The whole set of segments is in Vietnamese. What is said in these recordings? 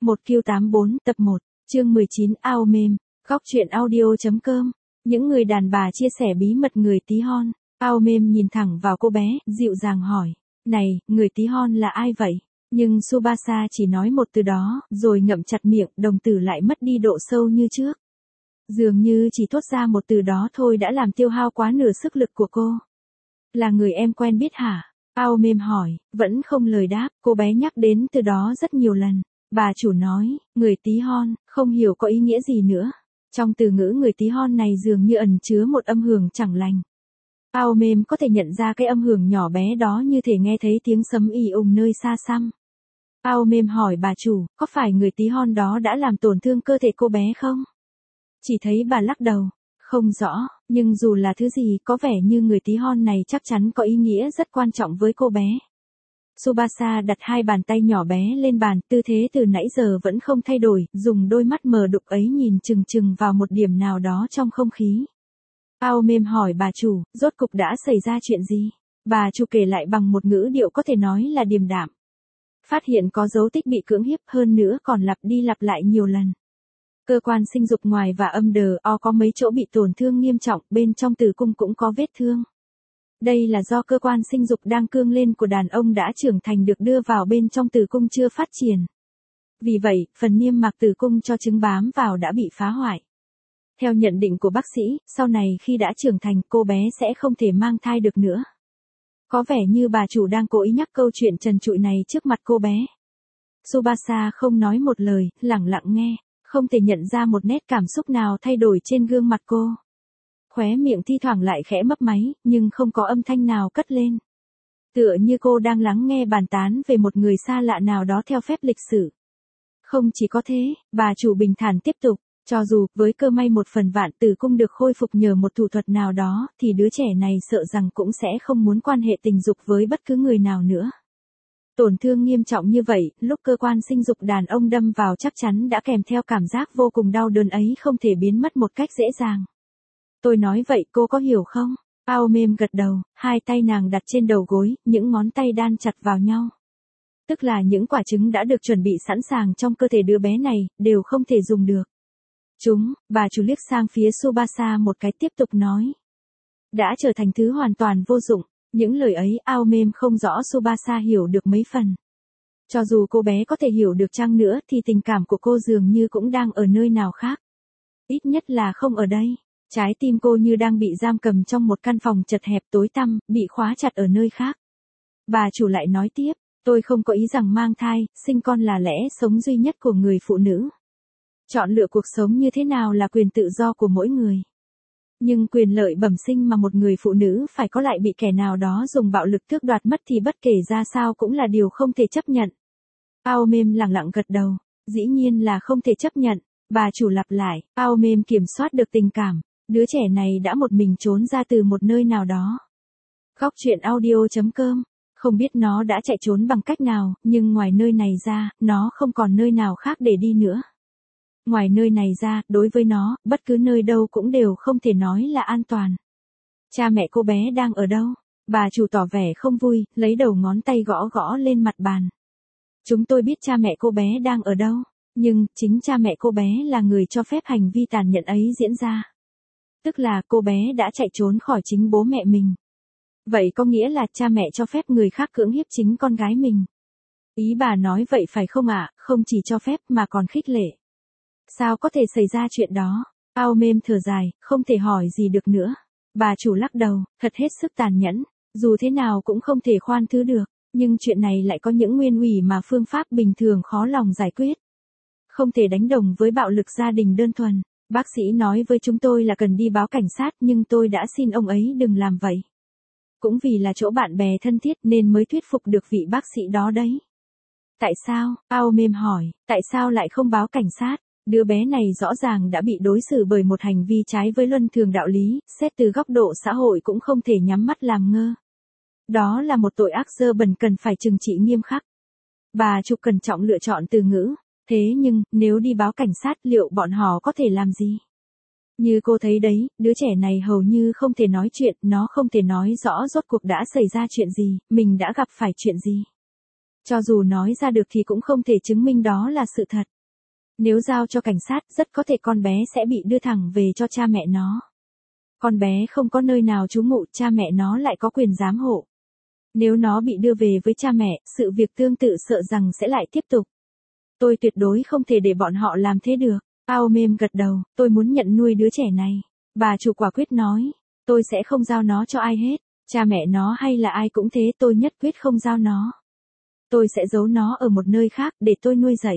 1Q84 tập 1, chương 19 ao mềm, góc truyện audio.com. Những người đàn bà chia sẻ bí mật người tí hon. Ao mềm nhìn thẳng vào cô bé, dịu dàng hỏi. Này, người tí hon là ai vậy? Nhưng Tsubasa chỉ nói một từ đó, rồi ngậm chặt miệng, đồng tử lại mất đi độ sâu như trước. Dường như chỉ thốt ra một từ đó thôi đã làm tiêu hao quá nửa sức lực của cô. Là người em quen biết hả? Ao mềm hỏi, vẫn không lời đáp, cô bé nhắc đến từ đó rất nhiều lần. Bà chủ nói, người tí hon, không hiểu có ý nghĩa gì nữa. Trong từ ngữ người tí hon này dường như ẩn chứa một âm hưởng chẳng lành. Ao mềm có thể nhận ra cái âm hưởng nhỏ bé đó như thể nghe thấy tiếng sấm ì ùng nơi xa xăm. Ao mềm hỏi bà chủ, có phải người tí hon đó đã làm tổn thương cơ thể cô bé không? Chỉ thấy bà lắc đầu. Không rõ, nhưng dù là thứ gì có vẻ như người tí hon này chắc chắn có ý nghĩa rất quan trọng với cô bé. Tsubasa đặt hai bàn tay nhỏ bé lên bàn, tư thế từ nãy giờ vẫn không thay đổi, dùng đôi mắt mờ đục ấy nhìn chừng chừng vào một điểm nào đó trong không khí. Ao mềm hỏi bà chủ, rốt cục đã xảy ra chuyện gì? Bà chủ kể lại bằng một ngữ điệu có thể nói là điềm đạm. Phát hiện có dấu tích bị cưỡng hiếp, hơn nữa còn lặp đi lặp lại nhiều lần. Cơ quan sinh dục ngoài và âm đờ o có mấy chỗ bị tổn thương nghiêm trọng, bên trong tử cung cũng có vết thương. Đây là do cơ quan sinh dục đang cương lên của đàn ông đã trưởng thành được đưa vào bên trong tử cung chưa phát triển. Vì vậy, phần niêm mạc tử cung cho trứng bám vào đã bị phá hoại. Theo nhận định của bác sĩ, sau này khi đã trưởng thành cô bé sẽ không thể mang thai được nữa. Có vẻ như bà chủ đang cố ý nhắc câu chuyện trần trụi này trước mặt cô bé. Tsubasa không nói một lời, lặng lặng nghe. Không thể nhận ra một nét cảm xúc nào thay đổi trên gương mặt cô. Khóe miệng thi thoảng lại khẽ mấp máy, nhưng không có âm thanh nào cất lên. Tựa như cô đang lắng nghe bàn tán về một người xa lạ nào đó theo phép lịch sử. Không chỉ có thế, bà chủ bình thản tiếp tục, cho dù với cơ may một phần vạn tử cung được khôi phục nhờ một thủ thuật nào đó, thì đứa trẻ này sợ rằng cũng sẽ không muốn quan hệ tình dục với bất cứ người nào nữa. Tổn thương nghiêm trọng như vậy, lúc cơ quan sinh dục đàn ông đâm vào chắc chắn đã kèm theo cảm giác vô cùng đau đớn ấy không thể biến mất một cách dễ dàng. Tôi nói vậy cô có hiểu không? Ao mềm gật đầu, hai tay nàng đặt trên đầu gối, những ngón tay đan chặt vào nhau. Tức là những quả trứng đã được chuẩn bị sẵn sàng trong cơ thể đứa bé này, đều không thể dùng được. Bà chủ liếc sang phía Tsubasa một cái tiếp tục nói. Đã trở thành thứ hoàn toàn vô dụng. Những lời ấy ao mềm không rõ Tsubasa hiểu được mấy phần. Cho dù cô bé có thể hiểu được chăng nữa thì tình cảm của cô dường như cũng đang ở nơi nào khác. Ít nhất là không ở đây. Trái tim cô như đang bị giam cầm trong một căn phòng chật hẹp tối tăm, bị khóa chặt ở nơi khác. Bà chủ lại nói tiếp, tôi không có ý rằng mang thai, sinh con là lẽ sống duy nhất của người phụ nữ. Chọn lựa cuộc sống như thế nào là quyền tự do của mỗi người. Nhưng quyền lợi bẩm sinh mà một người phụ nữ phải có lại bị kẻ nào đó dùng bạo lực tước đoạt mất thì bất kể ra sao cũng là điều không thể chấp nhận. Ao mềm lặng lặng gật đầu, dĩ nhiên là không thể chấp nhận, bà chủ lặp lại, ao mềm kiểm soát được tình cảm, đứa trẻ này đã một mình trốn ra từ một nơi nào đó. Góc truyện audio.com, không biết nó đã chạy trốn bằng cách nào, nhưng ngoài nơi này ra, nó không còn nơi nào khác để đi nữa. Ngoài nơi này ra, đối với nó, bất cứ nơi đâu cũng đều không thể nói là an toàn. Cha mẹ cô bé đang ở đâu? Bà chủ tỏ vẻ không vui, lấy đầu ngón tay gõ gõ lên mặt bàn. Chúng tôi biết cha mẹ cô bé đang ở đâu, nhưng chính cha mẹ cô bé là người cho phép hành vi tàn nhẫn ấy diễn ra. Tức là cô bé đã chạy trốn khỏi chính bố mẹ mình. Vậy có nghĩa là cha mẹ cho phép người khác cưỡng hiếp chính con gái mình. Ý bà nói vậy phải không ạ? Không chỉ cho phép mà còn khích lệ. Sao có thể xảy ra chuyện đó? Ao mềm thở dài, không thể hỏi gì được nữa. Bà chủ lắc đầu, thật hết sức tàn nhẫn. Dù thế nào cũng không thể khoan thứ được. Nhưng chuyện này lại có những nguyên ủy mà phương pháp bình thường khó lòng giải quyết. Không thể đánh đồng với bạo lực gia đình đơn thuần. Bác sĩ nói với chúng tôi là cần đi báo cảnh sát nhưng tôi đã xin ông ấy đừng làm vậy. Cũng vì là chỗ bạn bè thân thiết nên mới thuyết phục được vị bác sĩ đó đấy. Tại sao? Ao mềm hỏi, tại sao lại không báo cảnh sát? Đứa bé này rõ ràng đã bị đối xử bởi một hành vi trái với luân thường đạo lý, xét từ góc độ xã hội cũng không thể nhắm mắt làm ngơ. Đó là một tội ác dơ bẩn cần phải trừng trị nghiêm khắc. Bà chủ cẩn trọng lựa chọn từ ngữ. Thế nhưng, nếu đi báo cảnh sát liệu bọn họ có thể làm gì? Như cô thấy đấy, đứa trẻ này hầu như không thể nói chuyện, nó không thể nói rõ rốt cuộc đã xảy ra chuyện gì, mình đã gặp phải chuyện gì. Cho dù nói ra được thì cũng không thể chứng minh đó là sự thật. Nếu giao cho cảnh sát, rất có thể con bé sẽ bị đưa thẳng về cho cha mẹ nó. Con bé không có nơi nào trú ngụ, cha mẹ nó lại có quyền giám hộ. Nếu nó bị đưa về với cha mẹ, sự việc tương tự sợ rằng sẽ lại tiếp tục. Tôi tuyệt đối không thể để bọn họ làm thế được. Aomem gật đầu, tôi muốn nhận nuôi đứa trẻ này. Bà chủ quả quyết nói, tôi sẽ không giao nó cho ai hết. Cha mẹ nó hay là ai cũng thế, tôi nhất quyết không giao nó. Tôi sẽ giấu nó ở một nơi khác để tôi nuôi dạy.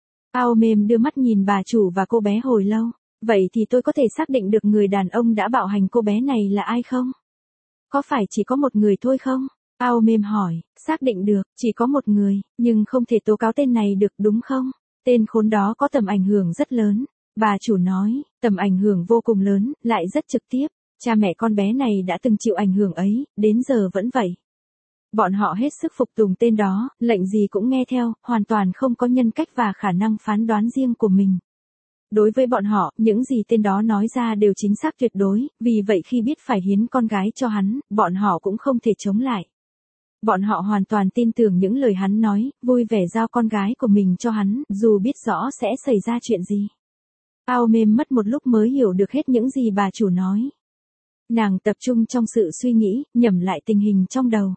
Aomem đưa mắt nhìn bà chủ và cô bé hồi lâu. Vậy thì tôi có thể xác định được người đàn ông đã bạo hành cô bé này là ai không? Có phải chỉ có một người thôi không? Aomem hỏi, xác định được, chỉ có một người, nhưng không thể tố cáo tên này được đúng không? Tên khốn đó có tầm ảnh hưởng rất lớn. Bà chủ nói, tầm ảnh hưởng vô cùng lớn, lại rất trực tiếp. Cha mẹ con bé này đã từng chịu ảnh hưởng ấy, đến giờ vẫn vậy. Bọn họ hết sức phục tùng tên đó, lệnh gì cũng nghe theo, hoàn toàn không có nhân cách và khả năng phán đoán riêng của mình. Đối với bọn họ, những gì tên đó nói ra đều chính xác tuyệt đối, vì vậy khi biết phải hiến con gái cho hắn, bọn họ cũng không thể chống lại. Bọn họ hoàn toàn tin tưởng những lời hắn nói, vui vẻ giao con gái của mình cho hắn, dù biết rõ sẽ xảy ra chuyện gì. Aomem mất một lúc mới hiểu được hết những gì bà chủ nói. Nàng tập trung trong sự suy nghĩ, nhẩm lại tình hình trong đầu.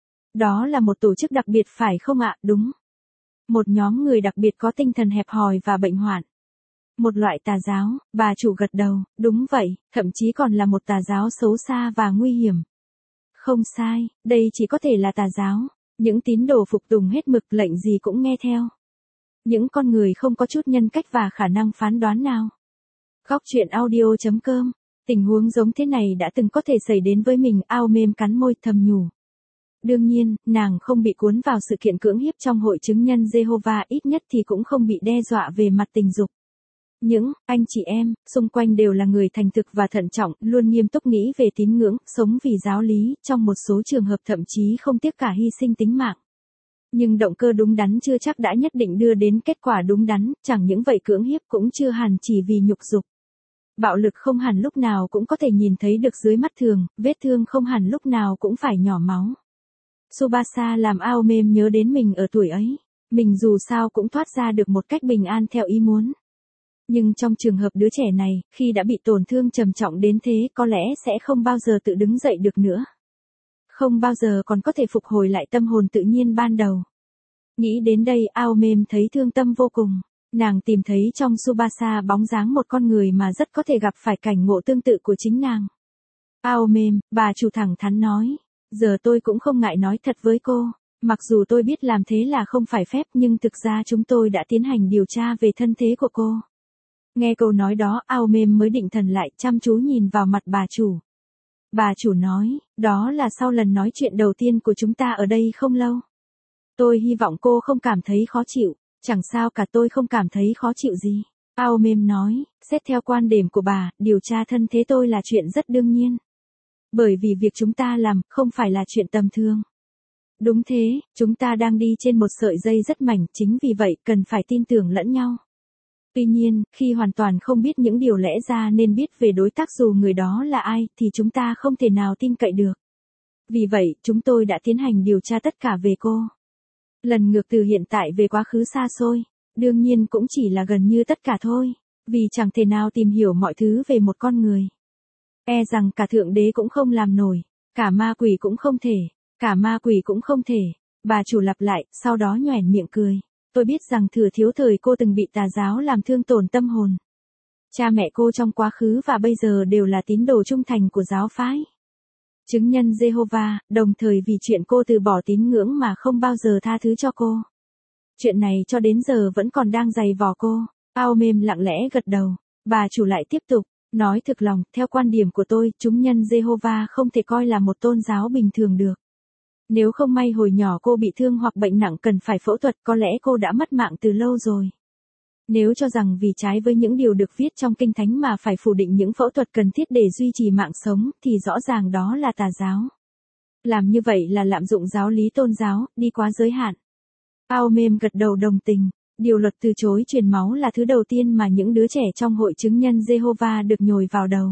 Đó là một tổ chức đặc biệt phải không ạ? Đúng. Một nhóm người đặc biệt có tinh thần hẹp hòi và bệnh hoạn. Một loại tà giáo, bà chủ gật đầu, đúng vậy, thậm chí còn là một tà giáo xấu xa và nguy hiểm. Không sai, đây chỉ có thể là tà giáo. Những tín đồ phục tùng hết mực, lệnh gì cũng nghe theo. Những con người không có chút nhân cách và khả năng phán đoán nào. Góc truyện audio.com. Tình huống giống thế này đã từng có thể xảy đến với mình. Aomem cắn môi thầm nhủ. Đương nhiên, nàng không bị cuốn vào sự kiện cưỡng hiếp trong hội chứng nhân Jehovah, ít nhất thì cũng không bị đe dọa về mặt tình dục. Những anh chị em xung quanh đều là người thành thực và thận trọng, luôn nghiêm túc nghĩ về tín ngưỡng, sống vì giáo lý, trong một số trường hợp thậm chí không tiếc cả hy sinh tính mạng. Nhưng động cơ đúng đắn chưa chắc đã nhất định đưa đến kết quả đúng đắn, chẳng những vậy cưỡng hiếp cũng chưa hẳn chỉ vì nhục dục. Bạo lực không hẳn lúc nào cũng có thể nhìn thấy được dưới mắt thường, vết thương không hẳn lúc nào cũng phải nhỏ máu. Tsubasa làm Aomem nhớ đến mình ở tuổi ấy. Mình dù sao cũng thoát ra được một cách bình an theo ý muốn. Nhưng trong trường hợp đứa trẻ này, khi đã bị tổn thương trầm trọng đến thế, có lẽ sẽ không bao giờ tự đứng dậy được nữa. Không bao giờ còn có thể phục hồi lại tâm hồn tự nhiên ban đầu. Nghĩ đến đây, Aomem thấy thương tâm vô cùng. Nàng tìm thấy trong Tsubasa bóng dáng một con người mà rất có thể gặp phải cảnh ngộ tương tự của chính nàng. Aomem, bà chủ thẳng thắn nói. Giờ tôi cũng không ngại nói thật với cô. Mặc dù tôi biết làm thế là không phải phép, nhưng thực ra chúng tôi đã tiến hành điều tra về thân thế của cô. Nghe câu nói đó, Aomem mới định thần lại, chăm chú nhìn vào mặt bà chủ. Bà chủ nói, đó là sau lần nói chuyện đầu tiên của chúng ta ở đây không lâu. Tôi hy vọng cô không cảm thấy khó chịu. Chẳng sao cả, tôi không cảm thấy khó chịu gì. Aomem nói, xét theo quan điểm của bà, điều tra thân thế tôi là chuyện rất đương nhiên. Bởi vì việc chúng ta làm, không phải là chuyện tầm thường. Đúng thế, chúng ta đang đi trên một sợi dây rất mảnh, chính vì vậy, cần phải tin tưởng lẫn nhau. Tuy nhiên, khi hoàn toàn không biết những điều lẽ ra nên biết về đối tác dù người đó là ai, thì chúng ta không thể nào tin cậy được. Vì vậy, chúng tôi đã tiến hành điều tra tất cả về cô. Lần ngược từ hiện tại về quá khứ xa xôi. Đương nhiên cũng chỉ là gần như tất cả thôi. Vì chẳng thể nào tìm hiểu mọi thứ về một con người. E rằng cả Thượng Đế cũng không làm nổi. Cả ma quỷ cũng không thể. Cả ma quỷ cũng không thể. Bà chủ lặp lại, sau đó nhoẻn miệng cười. Tôi biết rằng thừa thiếu thời cô từng bị tà giáo làm thương tổn tâm hồn. Cha mẹ cô trong quá khứ và bây giờ đều là tín đồ trung thành của giáo phái. Chứng nhân Jehovah, đồng thời vì chuyện cô từ bỏ tín ngưỡng mà không bao giờ tha thứ cho cô. Chuyện này cho đến giờ vẫn còn đang dày vò cô. Aomem lặng lẽ gật đầu. Bà chủ lại tiếp tục, nói thực lòng, theo quan điểm của tôi, chúng nhân Jehovah không thể coi là một tôn giáo bình thường được. Nếu không may hồi nhỏ cô bị thương hoặc bệnh nặng cần phải phẫu thuật, có lẽ cô đã mất mạng từ lâu rồi. Nếu cho rằng vì trái với những điều được viết trong Kinh Thánh mà phải phủ định những phẫu thuật cần thiết để duy trì mạng sống, thì rõ ràng đó là tà giáo. Làm như vậy là lạm dụng giáo lý tôn giáo, đi quá giới hạn. Aomem gật đầu đồng tình. Điều luật từ chối truyền máu là thứ đầu tiên mà những đứa trẻ trong hội chứng nhân Jehovah được nhồi vào đầu.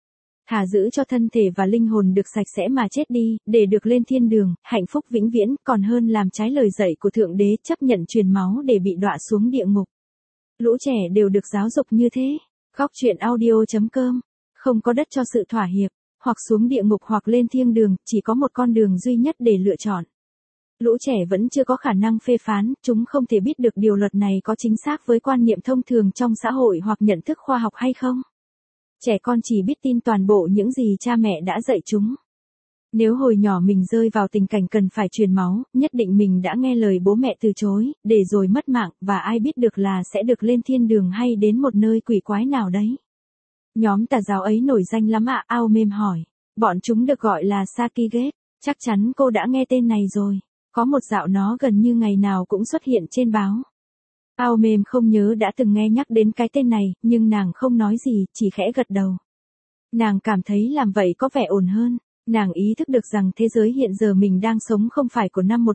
Thà giữ cho thân thể và linh hồn được sạch sẽ mà chết đi, để được lên thiên đường, hạnh phúc vĩnh viễn, còn hơn làm trái lời dạy của Thượng Đế chấp nhận truyền máu để bị đọa xuống địa ngục. Lũ trẻ đều được giáo dục như thế. Góc chuyện audio.com. Không có đất cho sự thỏa hiệp, hoặc xuống địa ngục hoặc lên thiên đường, chỉ có một con đường duy nhất để lựa chọn. Lũ trẻ vẫn chưa có khả năng phê phán, chúng không thể biết được điều luật này có chính xác với quan niệm thông thường trong xã hội hoặc nhận thức khoa học hay không. Trẻ con chỉ biết tin toàn bộ những gì cha mẹ đã dạy chúng. Nếu hồi nhỏ mình rơi vào tình cảnh cần phải truyền máu, nhất định mình đã nghe lời bố mẹ từ chối, để rồi mất mạng, và ai biết được là sẽ được lên thiên đường hay đến một nơi quỷ quái nào đấy. Nhóm tà giáo ấy nổi danh lắm ạ, Ao Mêm hỏi. Bọn chúng được gọi là Sakigate, chắc chắn cô đã nghe tên này rồi. Có một dạo nó gần như ngày nào cũng xuất hiện trên báo. Ao Mêm không nhớ đã từng nghe nhắc đến cái tên này, nhưng nàng không nói gì, chỉ khẽ gật đầu. Nàng cảm thấy làm vậy có vẻ ổn hơn. Nàng ý thức được rằng thế giới hiện giờ mình đang sống không phải của năm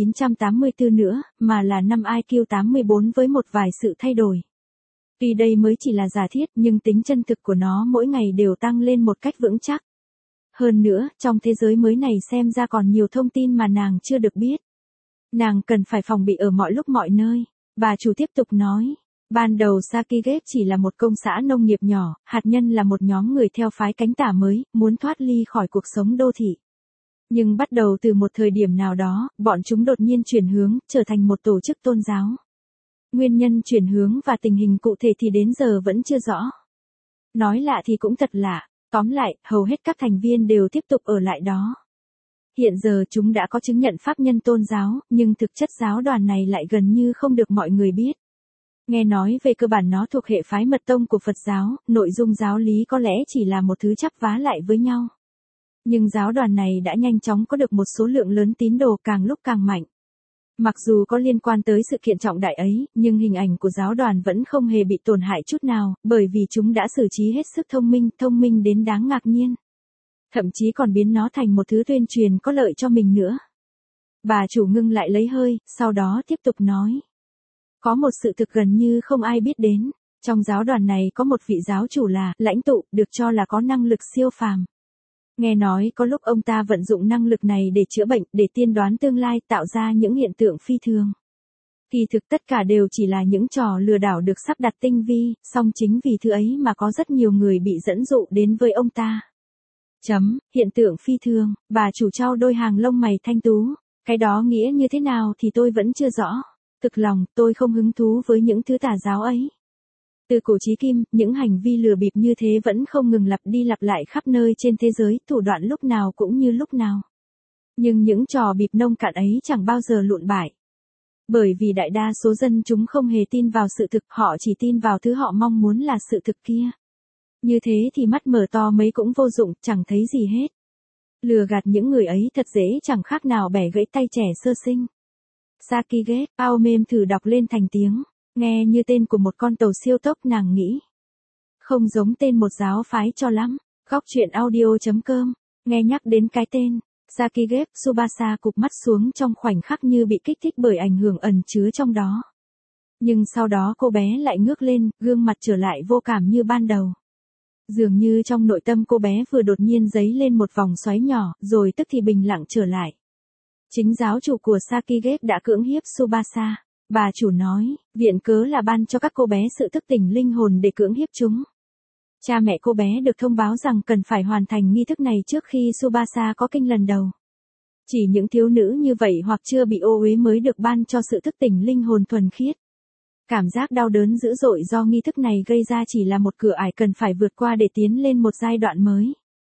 1984 nữa, mà là năm IQ 84 với một vài sự thay đổi. Tuy đây mới chỉ là giả thiết, nhưng tính chân thực của nó mỗi ngày đều tăng lên một cách vững chắc. Hơn nữa, trong thế giới mới này xem ra còn nhiều thông tin mà nàng chưa được biết. Nàng cần phải phòng bị ở mọi lúc mọi nơi. Bà chủ tiếp tục nói. Ban đầu Sakigate chỉ là một công xã nông nghiệp nhỏ, hạt nhân là một nhóm người theo phái cánh tả mới, muốn thoát ly khỏi cuộc sống đô thị. Nhưng bắt đầu từ một thời điểm nào đó, bọn chúng đột nhiên chuyển hướng, trở thành một tổ chức tôn giáo. Nguyên nhân chuyển hướng và tình hình cụ thể thì đến giờ vẫn chưa rõ. Nói lạ thì cũng thật lạ, tóm lại, hầu hết các thành viên đều tiếp tục ở lại đó. Hiện giờ chúng đã có chứng nhận pháp nhân tôn giáo, nhưng thực chất giáo đoàn này lại gần như không được mọi người biết. Nghe nói về cơ bản nó thuộc hệ phái mật tông của Phật giáo, nội dung giáo lý có lẽ chỉ là một thứ chắp vá lại với nhau. Nhưng giáo đoàn này đã nhanh chóng có được một số lượng lớn tín đồ càng lúc càng mạnh. Mặc dù có liên quan tới sự kiện trọng đại ấy, nhưng hình ảnh của giáo đoàn vẫn không hề bị tổn hại chút nào, bởi vì chúng đã xử trí hết sức thông minh đến đáng ngạc nhiên. Thậm chí còn biến nó thành một thứ tuyên truyền có lợi cho mình nữa. Bà chủ ngưng lại lấy hơi, sau đó tiếp tục nói. Có một sự thực gần như không ai biết đến. Trong giáo đoàn này có một vị giáo chủ là lãnh tụ, được cho là có năng lực siêu phàm. Nghe nói có lúc ông ta vận dụng năng lực này để chữa bệnh, để tiên đoán tương lai, tạo ra những hiện tượng phi thường. Kỳ thực tất cả đều chỉ là những trò lừa đảo được sắp đặt tinh vi, song chính vì thứ ấy mà có rất nhiều người bị dẫn dụ đến với ông ta. Hiện tượng phi thường, bà chủ trao đôi hàng lông mày thanh tú. Cái đó nghĩa như thế nào thì tôi vẫn chưa rõ. Thực lòng, tôi không hứng thú với những thứ tà giáo ấy. Từ cổ chí kim, những hành vi lừa bịp như thế vẫn không ngừng lặp đi lặp lại khắp nơi trên thế giới, thủ đoạn lúc nào cũng như lúc nào. Nhưng những trò bịp nông cạn ấy chẳng bao giờ lụn bại. Bởi vì đại đa số dân chúng không hề tin vào sự thực, họ chỉ tin vào thứ họ mong muốn là sự thực kia. Như thế thì mắt mở to mấy cũng vô dụng, chẳng thấy gì hết. Lừa gạt những người ấy thật dễ, chẳng khác nào bẻ gãy tay trẻ sơ sinh. Sakigate, Ao Mêm thử đọc lên thành tiếng, nghe như tên của một con tàu siêu tốc, nàng nghĩ. Không giống tên một giáo phái cho lắm. Góc chuyện audio.com, nghe nhắc đến cái tên Sakigate, Tsubasa cụp mắt xuống trong khoảnh khắc như bị kích thích bởi ảnh hưởng ẩn chứa trong đó. Nhưng sau đó cô bé lại ngước lên, gương mặt trở lại vô cảm như ban đầu. Dường như trong nội tâm cô bé vừa đột nhiên dấy lên một vòng xoáy nhỏ, rồi tức thì bình lặng trở lại. Chính giáo chủ của Sakigate đã cưỡng hiếp Tsubasa. Bà chủ nói, viện cớ là ban cho các cô bé sự thức tỉnh linh hồn để cưỡng hiếp chúng. Cha mẹ cô bé được thông báo rằng cần phải hoàn thành nghi thức này trước khi Tsubasa có kinh lần đầu. Chỉ những thiếu nữ như vậy hoặc chưa bị ô uế mới được ban cho sự thức tỉnh linh hồn thuần khiết. Cảm giác đau đớn dữ dội do nghi thức này gây ra chỉ là một cửa ải cần phải vượt qua để tiến lên một giai đoạn mới.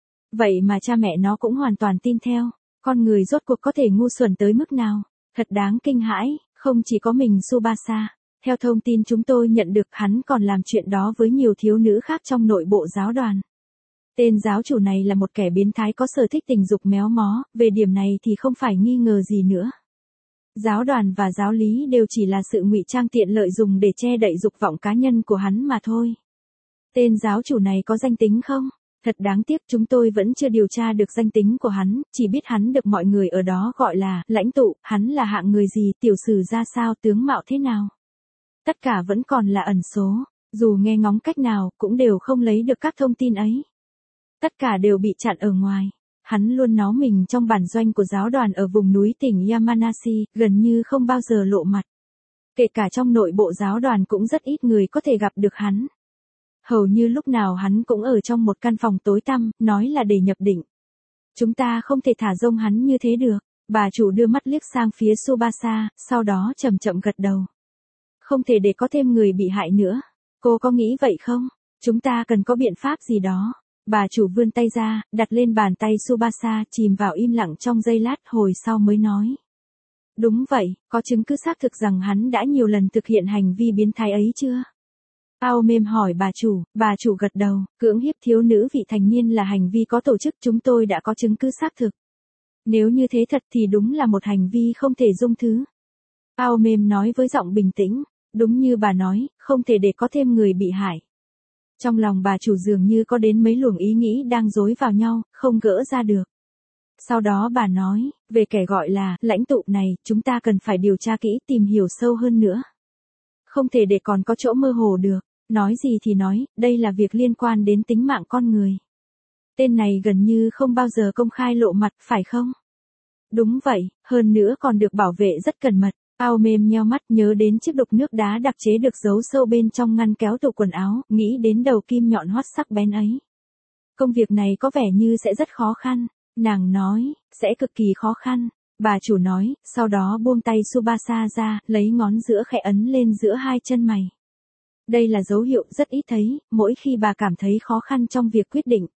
Vậy mà cha mẹ nó cũng hoàn toàn tin theo. Con người rốt cuộc có thể ngu xuẩn tới mức nào? Thật đáng kinh hãi, không chỉ có mình Tsubasa. Theo thông tin chúng tôi nhận được, hắn còn làm chuyện đó với nhiều thiếu nữ khác trong nội bộ giáo đoàn. Tên giáo chủ này là một kẻ biến thái có sở thích tình dục méo mó, về điểm này thì không phải nghi ngờ gì nữa. Giáo đoàn và giáo lý đều chỉ là sự ngụy trang tiện lợi dùng để che đậy dục vọng cá nhân của hắn mà thôi. Tên giáo chủ này có danh tính không? Thật đáng tiếc, chúng tôi vẫn chưa điều tra được danh tính của hắn, chỉ biết hắn được mọi người ở đó gọi là lãnh tụ, hắn là hạng người gì, tiểu sử ra sao, tướng mạo thế nào. Tất cả vẫn còn là ẩn số, dù nghe ngóng cách nào cũng đều không lấy được các thông tin ấy. Tất cả đều bị chặn ở ngoài. Hắn luôn náu mình trong bản doanh của giáo đoàn ở vùng núi tỉnh Yamanashi, gần như không bao giờ lộ mặt. Kể cả trong nội bộ giáo đoàn cũng rất ít người có thể gặp được hắn. Hầu như lúc nào hắn cũng ở trong một căn phòng tối tăm, nói là để nhập định. Chúng ta không thể thả rông hắn như thế được. Bà chủ đưa mắt liếc sang phía Tsubasa, sau đó chậm chậm gật đầu. Không thể để có thêm người bị hại nữa. Cô có nghĩ vậy không? Chúng ta cần có biện pháp gì đó. Bà chủ vươn tay ra, đặt lên bàn tay Tsubasa, chìm vào im lặng trong giây lát, hồi sau mới nói. Đúng vậy, có chứng cứ xác thực rằng hắn đã nhiều lần thực hiện hành vi biến thái ấy chưa? Aomem hỏi bà chủ gật đầu, cưỡng hiếp thiếu nữ vị thành niên là hành vi có tổ chức, chúng tôi đã có chứng cứ xác thực. Nếu như thế thật thì đúng là một hành vi không thể dung thứ. Aomem nói với giọng bình tĩnh, đúng như bà nói, không thể để có thêm người bị hại. Trong lòng bà chủ dường như có đến mấy luồng ý nghĩ đang dối vào nhau, không gỡ ra được. Sau đó bà nói, về kẻ gọi là lãnh tụ này, chúng ta cần phải điều tra kỹ, tìm hiểu sâu hơn nữa. Không thể để còn có chỗ mơ hồ được. Nói gì thì nói, đây là việc liên quan đến tính mạng con người. Tên này gần như không bao giờ công khai lộ mặt, phải không? Đúng vậy, hơn nữa còn được bảo vệ rất cẩn mật. Aomem nheo mắt nhớ đến chiếc đục nước đá đặc chế được giấu sâu bên trong ngăn kéo tủ quần áo, nghĩ đến đầu kim nhọn hoắt sắc bén ấy. Công việc này có vẻ như sẽ rất khó khăn. Nàng nói, sẽ cực kỳ khó khăn. Bà chủ nói, sau đó buông tay Tsubasa ra, lấy ngón giữa khẽ ấn lên giữa hai chân mày. Đây là dấu hiệu rất ít thấy, mỗi khi bà cảm thấy khó khăn trong việc quyết định.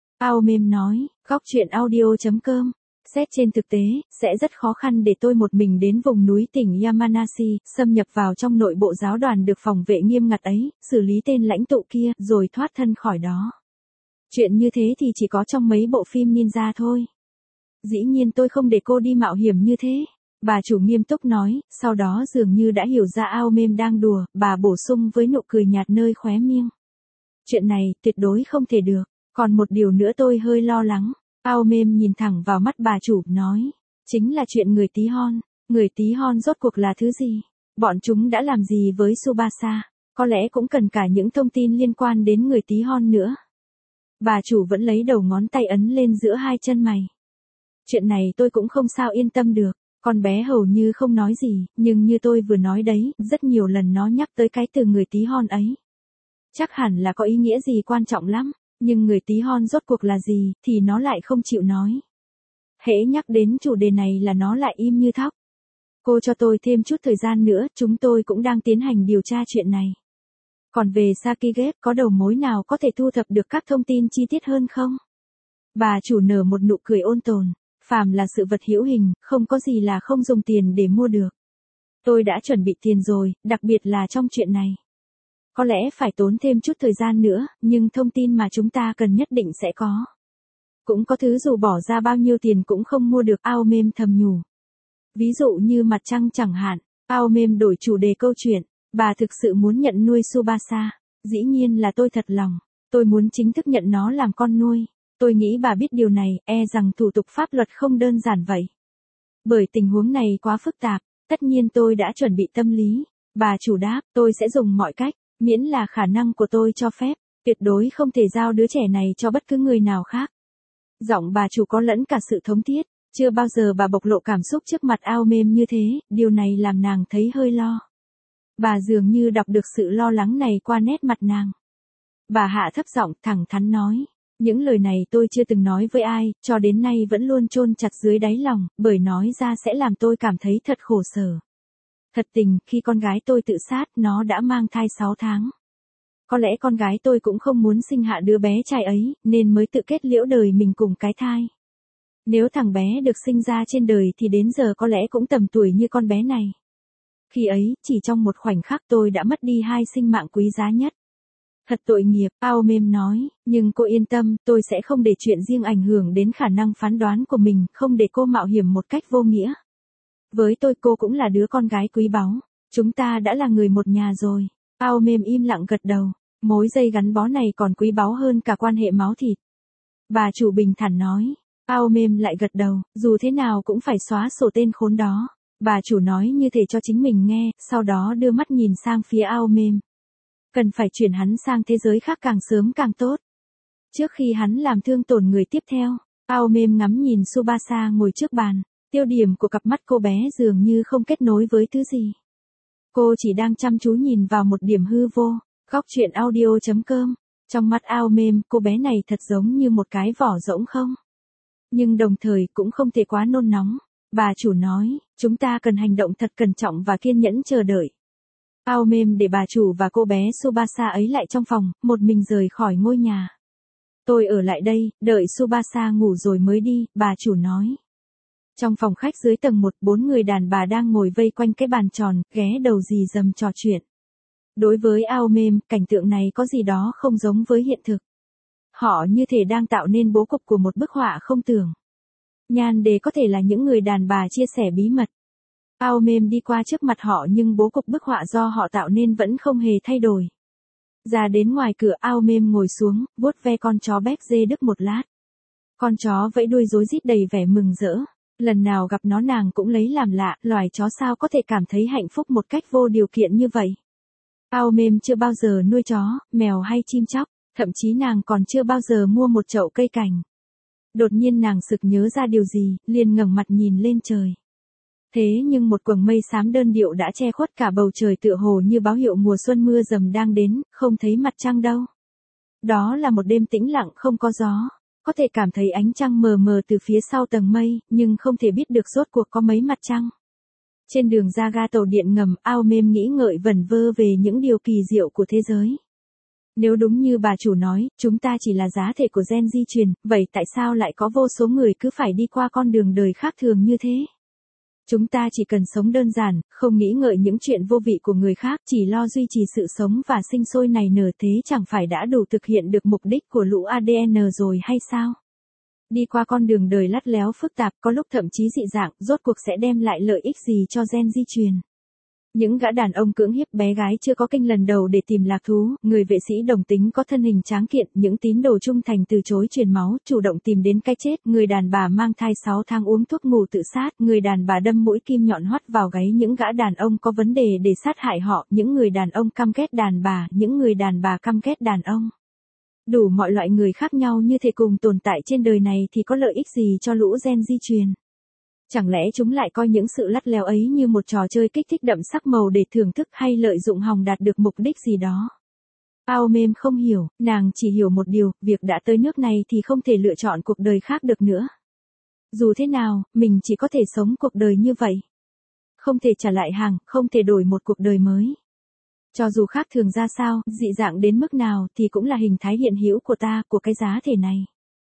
Aomem nói, góc chuyện audio.com. Xét trên thực tế, sẽ rất khó khăn để tôi một mình đến vùng núi tỉnh Yamanashi, xâm nhập vào trong nội bộ giáo đoàn được phòng vệ nghiêm ngặt ấy, xử lý tên lãnh tụ kia, rồi thoát thân khỏi đó. Chuyện như thế thì chỉ có trong mấy bộ phim ninja thôi. Dĩ nhiên tôi không để cô đi mạo hiểm như thế. Bà chủ nghiêm túc nói, sau đó dường như đã hiểu ra Aomem đang đùa, bà bổ sung với nụ cười nhạt nơi khóe miệng. Chuyện này, tuyệt đối không thể được. Còn một điều nữa tôi hơi lo lắng. Aomem nhìn thẳng vào mắt bà chủ, nói. Chính là chuyện người tí hon. Người tí hon rốt cuộc là thứ gì? Bọn chúng đã làm gì với Tsubasa? Có lẽ cũng cần cả những thông tin liên quan đến người tí hon nữa. Bà chủ vẫn lấy đầu ngón tay ấn lên giữa hai chân mày. Chuyện này tôi cũng không sao yên tâm được. Con bé hầu như không nói gì, nhưng như tôi vừa nói đấy, rất nhiều lần nó nhắc tới cái từ người tí hon ấy. Chắc hẳn là có ý nghĩa gì quan trọng lắm, nhưng người tí hon rốt cuộc là gì, thì nó lại không chịu nói. Hễ nhắc đến chủ đề này là nó lại im như thóc. Cô cho tôi thêm chút thời gian nữa, chúng tôi cũng đang tiến hành điều tra chuyện này. Còn về Sakigate, có đầu mối nào có thể thu thập được các thông tin chi tiết hơn không? Bà chủ nở một nụ cười ôn tồn. Phàm là sự vật hữu hình, không có gì là không dùng tiền để mua được. Tôi đã chuẩn bị tiền rồi, đặc biệt là trong chuyện này. Có lẽ phải tốn thêm chút thời gian nữa, nhưng thông tin mà chúng ta cần nhất định sẽ có. Cũng có thứ dù bỏ ra bao nhiêu tiền cũng không mua được, Aomem thầm nhủ. Ví dụ như mặt trăng chẳng hạn. Aomem đổi chủ đề câu chuyện. Bà thực sự muốn nhận nuôi Tsubasa. Dĩ nhiên là tôi thật lòng. Tôi muốn chính thức nhận nó làm con nuôi. Tôi nghĩ bà biết điều này, rằng thủ tục pháp luật không đơn giản vậy. Bởi tình huống này quá phức tạp, tất nhiên tôi đã chuẩn bị tâm lý. Bà chủ đáp, tôi sẽ dùng mọi cách, miễn là khả năng của tôi cho phép, tuyệt đối không thể giao đứa trẻ này cho bất cứ người nào khác. Giọng bà chủ có lẫn cả sự thống thiết, chưa bao giờ bà bộc lộ cảm xúc trước mặt Aomem như thế, điều này làm nàng thấy hơi lo. Bà dường như đọc được sự lo lắng này qua nét mặt nàng. Bà hạ thấp giọng, thẳng thắn nói. Những lời này tôi chưa từng nói với ai, cho đến nay vẫn luôn chôn chặt dưới đáy lòng, bởi nói ra sẽ làm tôi cảm thấy thật khổ sở. Thật tình, khi con gái tôi tự sát, nó đã mang thai 6 tháng. Có lẽ con gái tôi cũng không muốn sinh hạ đứa bé trai ấy, nên mới tự kết liễu đời mình cùng cái thai. Nếu thằng bé được sinh ra trên đời thì đến giờ có lẽ cũng tầm tuổi như con bé này. Khi ấy, chỉ trong một khoảnh khắc tôi đã mất đi 2 sinh mạng quý giá nhất. Thật tội nghiệp, Aomem nói, nhưng cô yên tâm, tôi sẽ không để chuyện riêng ảnh hưởng đến khả năng phán đoán của mình, không để cô mạo hiểm một cách vô nghĩa. Với tôi cô cũng là đứa con gái quý báu, chúng ta đã là người một nhà rồi. Aomem im lặng gật đầu, mối dây gắn bó này còn quý báu hơn cả quan hệ máu thịt. Bà chủ bình thản nói, Aomem lại gật đầu, dù thế nào cũng phải xóa sổ tên khốn đó. Bà chủ nói như thể cho chính mình nghe, sau đó đưa mắt nhìn sang phía Aomem. Cần phải chuyển hắn sang thế giới khác càng sớm càng tốt. Trước khi hắn làm thương tổn người tiếp theo, Aomem ngắm nhìn Tsubasa ngồi trước bàn. Tiêu điểm của cặp mắt cô bé dường như không kết nối với thứ gì. Cô chỉ đang chăm chú nhìn vào một điểm hư vô. Góc truyện audio.com. Trong mắt ao mềm, cô bé này thật giống như một cái vỏ rỗng không? Nhưng đồng thời cũng không thể quá nôn nóng. Bà chủ nói, chúng ta cần hành động thật cẩn trọng và kiên nhẫn chờ đợi. Ao mềm để bà chủ và cô bé Tsubasa ấy lại trong phòng, một mình rời khỏi ngôi nhà. Tôi ở lại đây, đợi Tsubasa ngủ rồi mới đi, bà chủ nói. Trong phòng khách dưới tầng 1, 4 người đàn bà đang ngồi vây quanh cái bàn tròn, ghé đầu rì rầm trò chuyện. Đối với ao mềm, cảnh tượng này có gì đó không giống với hiện thực. Họ như thể đang tạo nên bố cục của một bức họa không tưởng. Nhan đề có thể là những người đàn bà chia sẻ bí mật. Ao mềm đi qua trước mặt họ nhưng bố cục bức họa do họ tạo nên vẫn không hề thay đổi. Ra đến ngoài cửa, ao mềm ngồi xuống, vuốt ve con chó béc dê Đức một lát. Con chó vẫy đuôi rối rít đầy vẻ mừng rỡ. Lần nào gặp nó nàng cũng lấy làm lạ, loài chó sao có thể cảm thấy hạnh phúc một cách vô điều kiện như vậy. Ao mềm chưa bao giờ nuôi chó, mèo hay chim chóc, thậm chí nàng còn chưa bao giờ mua một chậu cây cảnh. Đột nhiên nàng sực nhớ ra điều gì, liền ngẩng mặt nhìn lên trời. Thế nhưng một quầng mây xám đơn điệu đã che khuất cả bầu trời, tựa hồ như báo hiệu mùa xuân mưa dầm đang đến, không thấy mặt trăng đâu. Đó là một đêm tĩnh lặng không có gió, có thể cảm thấy ánh trăng mờ mờ từ phía sau tầng mây, nhưng không thể biết được rốt cuộc có mấy mặt trăng. Trên đường ra ga tàu điện ngầm, ao mềm nghĩ ngợi vẩn vơ về những điều kỳ diệu của thế giới. Nếu đúng như bà chủ nói, chúng ta chỉ là giá thể của gen di truyền, vậy tại sao lại có vô số người cứ phải đi qua con đường đời khác thường như thế? Chúng ta chỉ cần sống đơn giản, không nghĩ ngợi những chuyện vô vị của người khác, chỉ lo duy trì sự sống và sinh sôi nảy nở, thế chẳng phải đã đủ thực hiện được mục đích của lũ ADN rồi hay sao? Đi qua con đường đời lắt léo phức tạp, có lúc thậm chí dị dạng, rốt cuộc sẽ đem lại lợi ích gì cho gen di truyền? Những gã đàn ông cưỡng hiếp bé gái chưa có kinh lần đầu để tìm lạc thú, người vệ sĩ đồng tính có thân hình tráng kiện, những tín đồ trung thành từ chối truyền máu, chủ động tìm đến cái chết, người đàn bà mang thai 6 tháng uống thuốc ngủ tự sát, người đàn bà đâm mũi kim nhọn hoắt vào gáy những gã đàn ông có vấn đề để sát hại họ, những người đàn ông căm ghét đàn bà, những người đàn bà căm ghét đàn ông. Đủ mọi loại người khác nhau như thể cùng tồn tại trên đời này thì có lợi ích gì cho lũ gen di truyền? Chẳng lẽ chúng lại coi những sự lắt léo ấy như một trò chơi kích thích đậm sắc màu để thưởng thức hay lợi dụng hòng đạt được mục đích gì đó? Ao mềm không hiểu, nàng chỉ hiểu một điều, việc đã tới nước này thì không thể lựa chọn cuộc đời khác được nữa. Dù thế nào, mình chỉ có thể sống cuộc đời như vậy. Không thể trả lại hàng, không thể đổi một cuộc đời mới. Cho dù khác thường ra sao, dị dạng đến mức nào thì cũng là hình thái hiện hữu của ta, của cái giá thể này.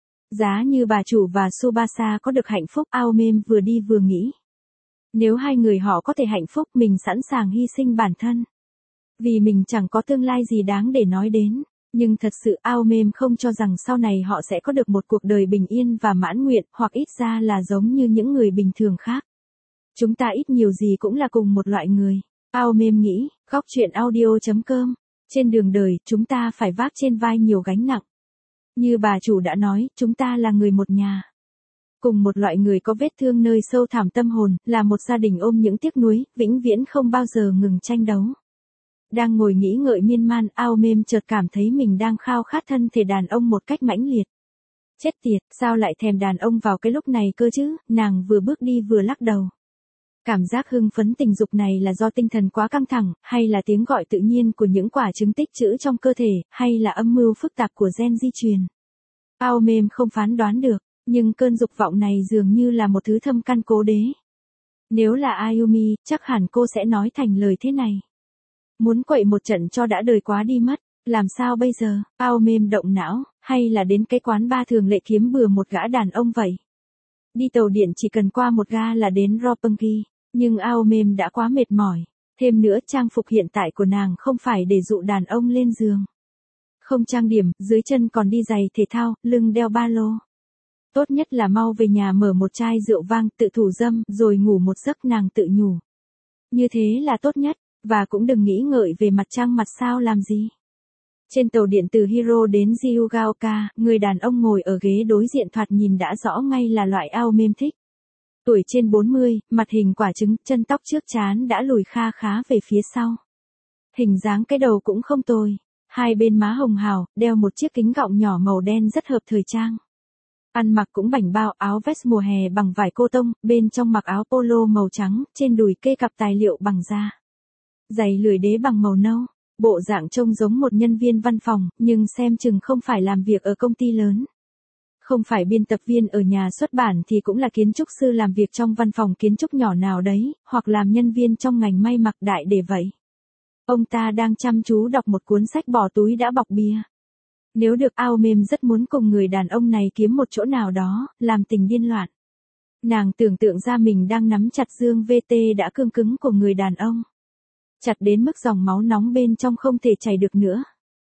Giá như bà chủ và Tsubasa có được hạnh phúc, ao mềm vừa đi vừa nghĩ. Nếu hai người họ có thể hạnh phúc, mình sẵn sàng hy sinh bản thân. Vì mình chẳng có tương lai gì đáng để nói đến. Nhưng thật sự ao mềm không cho rằng sau này họ sẽ có được một cuộc đời bình yên và mãn nguyện, hoặc ít ra là giống như những người bình thường khác. Chúng ta ít nhiều gì cũng là cùng một loại người. Ao mềm nghĩ, góc truyện audio.com. Trên đường đời, chúng ta phải vác trên vai nhiều gánh nặng. Như bà chủ đã nói, chúng ta là người một nhà. Cùng một loại người có vết thương nơi sâu thẳm tâm hồn, là một gia đình ôm những tiếc nuối, vĩnh viễn không bao giờ ngừng tranh đấu. Đang ngồi nghĩ ngợi miên man, ao mềm chợt cảm thấy mình đang khao khát thân thể đàn ông một cách mãnh liệt. Chết tiệt, sao lại thèm đàn ông vào cái lúc này cơ chứ, nàng vừa bước đi vừa lắc đầu. Cảm giác hưng phấn tình dục này là do tinh thần quá căng thẳng, hay là tiếng gọi tự nhiên của những quả trứng tích trữ trong cơ thể, hay là âm mưu phức tạp của gen di truyền? Ao mềm không phán đoán được, nhưng cơn dục vọng này dường như là một thứ thâm căn cố đế. Nếu là Ayumi, chắc hẳn cô sẽ nói thành lời thế này. Muốn quậy một trận cho đã đời quá đi mất, làm sao bây giờ? Ao mềm động não, hay là đến cái quán bar thường lệ kiếm bừa một gã đàn ông vậy? Đi tàu điện chỉ cần qua một ga là đến Roppongi. Nhưng ao mềm đã quá mệt mỏi. Thêm nữa trang phục hiện tại của nàng không phải để dụ đàn ông lên giường. Không trang điểm, dưới chân còn đi giày thể thao, lưng đeo ba lô. Tốt nhất là mau về nhà mở một chai rượu vang, tự thủ dâm, rồi ngủ một giấc, nàng tự nhủ. Như thế là tốt nhất, và cũng đừng nghĩ ngợi về mặt trăng mặt sao làm gì. Trên tàu điện từ Hiro đến Hyugaoka, người đàn ông ngồi ở ghế đối diện thoạt nhìn đã rõ ngay là loại ao mềm thích. Tuổi trên 40, mặt hình quả trứng, chân tóc trước trán đã lùi kha khá về phía sau. Hình dáng cái đầu cũng không tồi. Hai bên má hồng hào, đeo một chiếc kính gọng nhỏ màu đen rất hợp thời trang. Ăn mặc cũng bảnh bao, áo vest mùa hè bằng vải cô tông, bên trong mặc áo polo màu trắng, trên đùi kê cặp tài liệu bằng da. Giày lười đế bằng màu nâu, bộ dạng trông giống một nhân viên văn phòng, nhưng xem chừng không phải làm việc ở công ty lớn. Không phải biên tập viên ở nhà xuất bản thì cũng là kiến trúc sư làm việc trong văn phòng kiến trúc nhỏ nào đấy, hoặc làm nhân viên trong ngành may mặc đại để vậy. Ông ta đang chăm chú đọc một cuốn sách bỏ túi đã bọc bìa. Nếu được ao mềm rất muốn cùng người đàn ông này kiếm một chỗ nào đó, làm tình điên loạn. Nàng tưởng tượng ra mình đang nắm chặt dương VT đã cương cứng của người đàn ông. Chặt đến mức dòng máu nóng bên trong không thể chảy được nữa.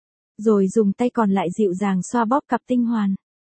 Rồi dùng tay còn lại dịu dàng xoa bóp cặp tinh hoàn.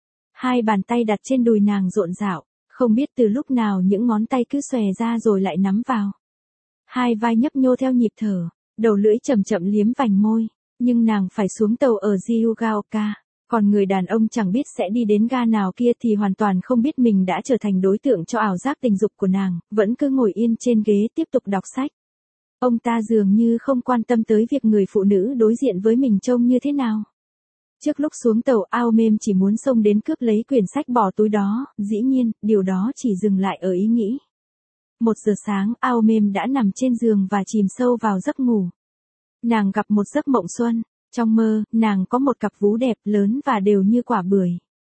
Hai bàn tay đặt trên đùi nàng rộn rạo, không biết từ lúc nào những ngón tay cứ xòe ra rồi lại nắm vào. Hai vai nhấp nhô theo nhịp thở, đầu lưỡi chậm chậm liếm vành môi, nhưng nàng phải xuống tàu ở Ryugaoka, còn người đàn ông chẳng biết sẽ đi đến ga nào kia thì hoàn toàn không biết mình đã trở thành đối tượng cho ảo giác tình dục của nàng, vẫn cứ ngồi yên trên ghế tiếp tục đọc sách. Ông ta dường như không quan tâm tới việc người phụ nữ đối diện với mình trông như thế nào. Trước lúc xuống tàu ao mềm chỉ muốn xông đến cướp lấy quyển sách bỏ túi đó, dĩ nhiên, điều đó chỉ dừng lại ở ý nghĩ. 1 giờ sáng, ao mềm đã nằm trên giường và chìm sâu vào giấc ngủ. Nàng gặp một giấc mộng xuân, trong mơ, nàng có một cặp vú đẹp lớn và đều như quả bưởi.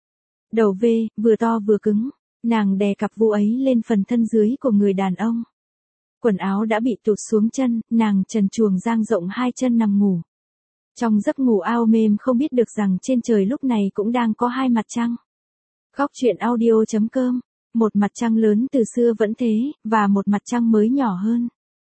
Đầu V, vừa to vừa cứng, nàng đè cặp vú ấy lên phần thân dưới của người đàn ông. Quần áo đã bị tụt xuống chân, nàng trần truồng dang rộng hai chân nằm ngủ. Trong giấc ngủ ao mềm không biết được rằng trên trời lúc này cũng đang có hai mặt trăng. Góc truyện audio.com, một mặt trăng lớn từ xưa vẫn thế, và một mặt trăng mới nhỏ hơn.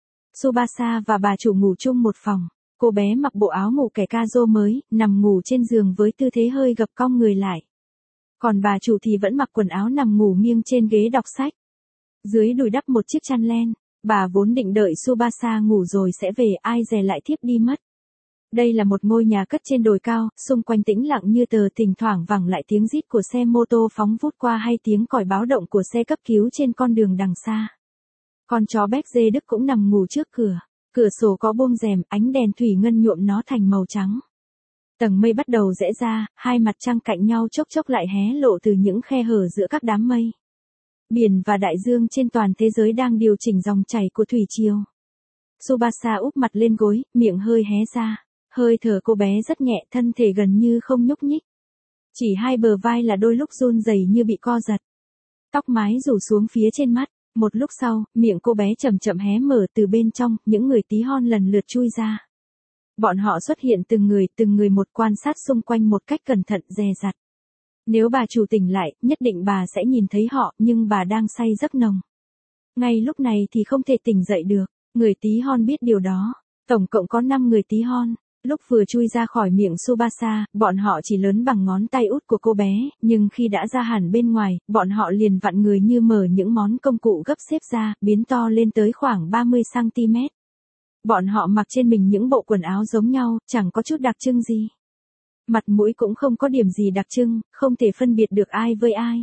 Tsubasa và bà chủ ngủ chung một phòng. Cô bé mặc bộ áo ngủ kẻ kazo mới, nằm ngủ trên giường với tư thế hơi gập cong người lại. Còn bà chủ thì vẫn mặc quần áo nằm ngủ nghiêng trên ghế đọc sách. Dưới đùi đắp một chiếc chăn len, bà vốn định đợi Tsubasa ngủ rồi sẽ về, ai dè lại thiếp đi mất. Đây là một ngôi nhà cất trên đồi cao, xung quanh tĩnh lặng như tờ, thỉnh thoảng vẳng lại tiếng rít của xe mô tô phóng vút qua hay tiếng còi báo động của xe cấp cứu trên con đường đằng xa. Con chó béc dê Đức cũng nằm ngủ trước cửa. Cửa sổ có buông rèm, ánh đèn thủy ngân nhuộm nó thành màu trắng. Tầng mây bắt đầu rẽ ra, hai mặt trăng cạnh nhau chốc chốc lại hé lộ từ những khe hở giữa các đám mây. Biển và đại dương trên toàn thế giới đang điều chỉnh dòng chảy của thủy triều. Tsubasa úp mặt lên gối, miệng hơi hé ra. Hơi thở cô bé rất nhẹ, thân thể gần như không nhúc nhích. Chỉ hai bờ vai là đôi lúc run rẩy như bị co giật. Tóc mái rủ xuống phía trên mắt. Một lúc sau, miệng cô bé chậm chậm hé mở, từ bên trong, những người tí hon lần lượt chui ra. Bọn họ xuất hiện từng người một, quan sát xung quanh một cách cẩn thận dè dặt. Nếu bà chủ tỉnh lại, nhất định bà sẽ nhìn thấy họ, nhưng bà đang say giấc nồng. Ngay lúc này thì không thể tỉnh dậy được. Người tí hon biết điều đó. Tổng cộng có 5 người tí hon. Lúc vừa chui ra khỏi miệng Tsubasa, bọn họ chỉ lớn bằng ngón tay út của cô bé, nhưng khi đã ra hẳn bên ngoài, bọn họ liền vặn người như mở những món công cụ gấp xếp ra, biến to lên tới khoảng 30cm. Bọn họ mặc trên mình những bộ quần áo giống nhau, chẳng có chút đặc trưng gì. Mặt mũi cũng không có điểm gì đặc trưng, không thể phân biệt được ai với ai.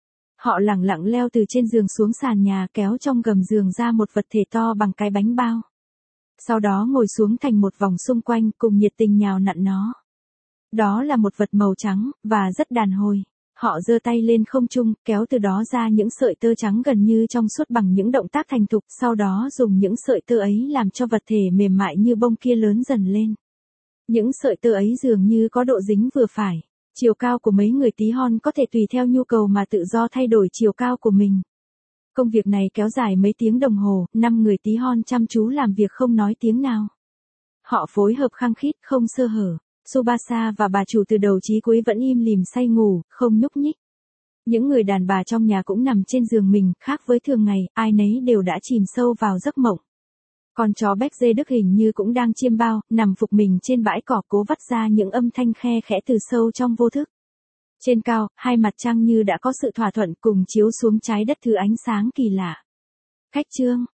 Họ lẳng lặng leo từ trên giường xuống sàn nhà, kéo trong gầm giường ra một vật thể to bằng cái bánh bao. Sau đó ngồi xuống thành một vòng xung quanh, cùng nhiệt tình nhào nặn nó. Đó là một vật màu trắng, và rất đàn hồi. Họ giơ tay lên không trung, kéo từ đó ra những sợi tơ trắng gần như trong suốt bằng những động tác thành thục, sau đó dùng những sợi tơ ấy làm cho vật thể mềm mại như bông kia lớn dần lên. Những sợi tơ ấy dường như có độ dính vừa phải. Chiều cao của mấy người tí hon có thể tùy theo nhu cầu mà tự do thay đổi chiều cao của mình. Công việc này kéo dài mấy tiếng đồng hồ, 5 người tí hon chăm chú làm việc không nói tiếng nào. Họ phối hợp khăng khít, không sơ hở. Tsubasa và bà chủ từ đầu chí cuối vẫn im lìm say ngủ, không nhúc nhích. Những người đàn bà trong nhà cũng nằm trên giường mình, khác với thường ngày, ai nấy đều đã chìm sâu vào giấc mộng. Con chó béc dê Đức hình như cũng đang chiêm bao, nằm phục mình trên bãi cỏ cố vắt ra những âm thanh khe khẽ từ sâu trong vô thức. Trên cao, hai mặt trăng như đã có sự thỏa thuận cùng chiếu xuống trái đất thứ ánh sáng kỳ lạ. Khách chương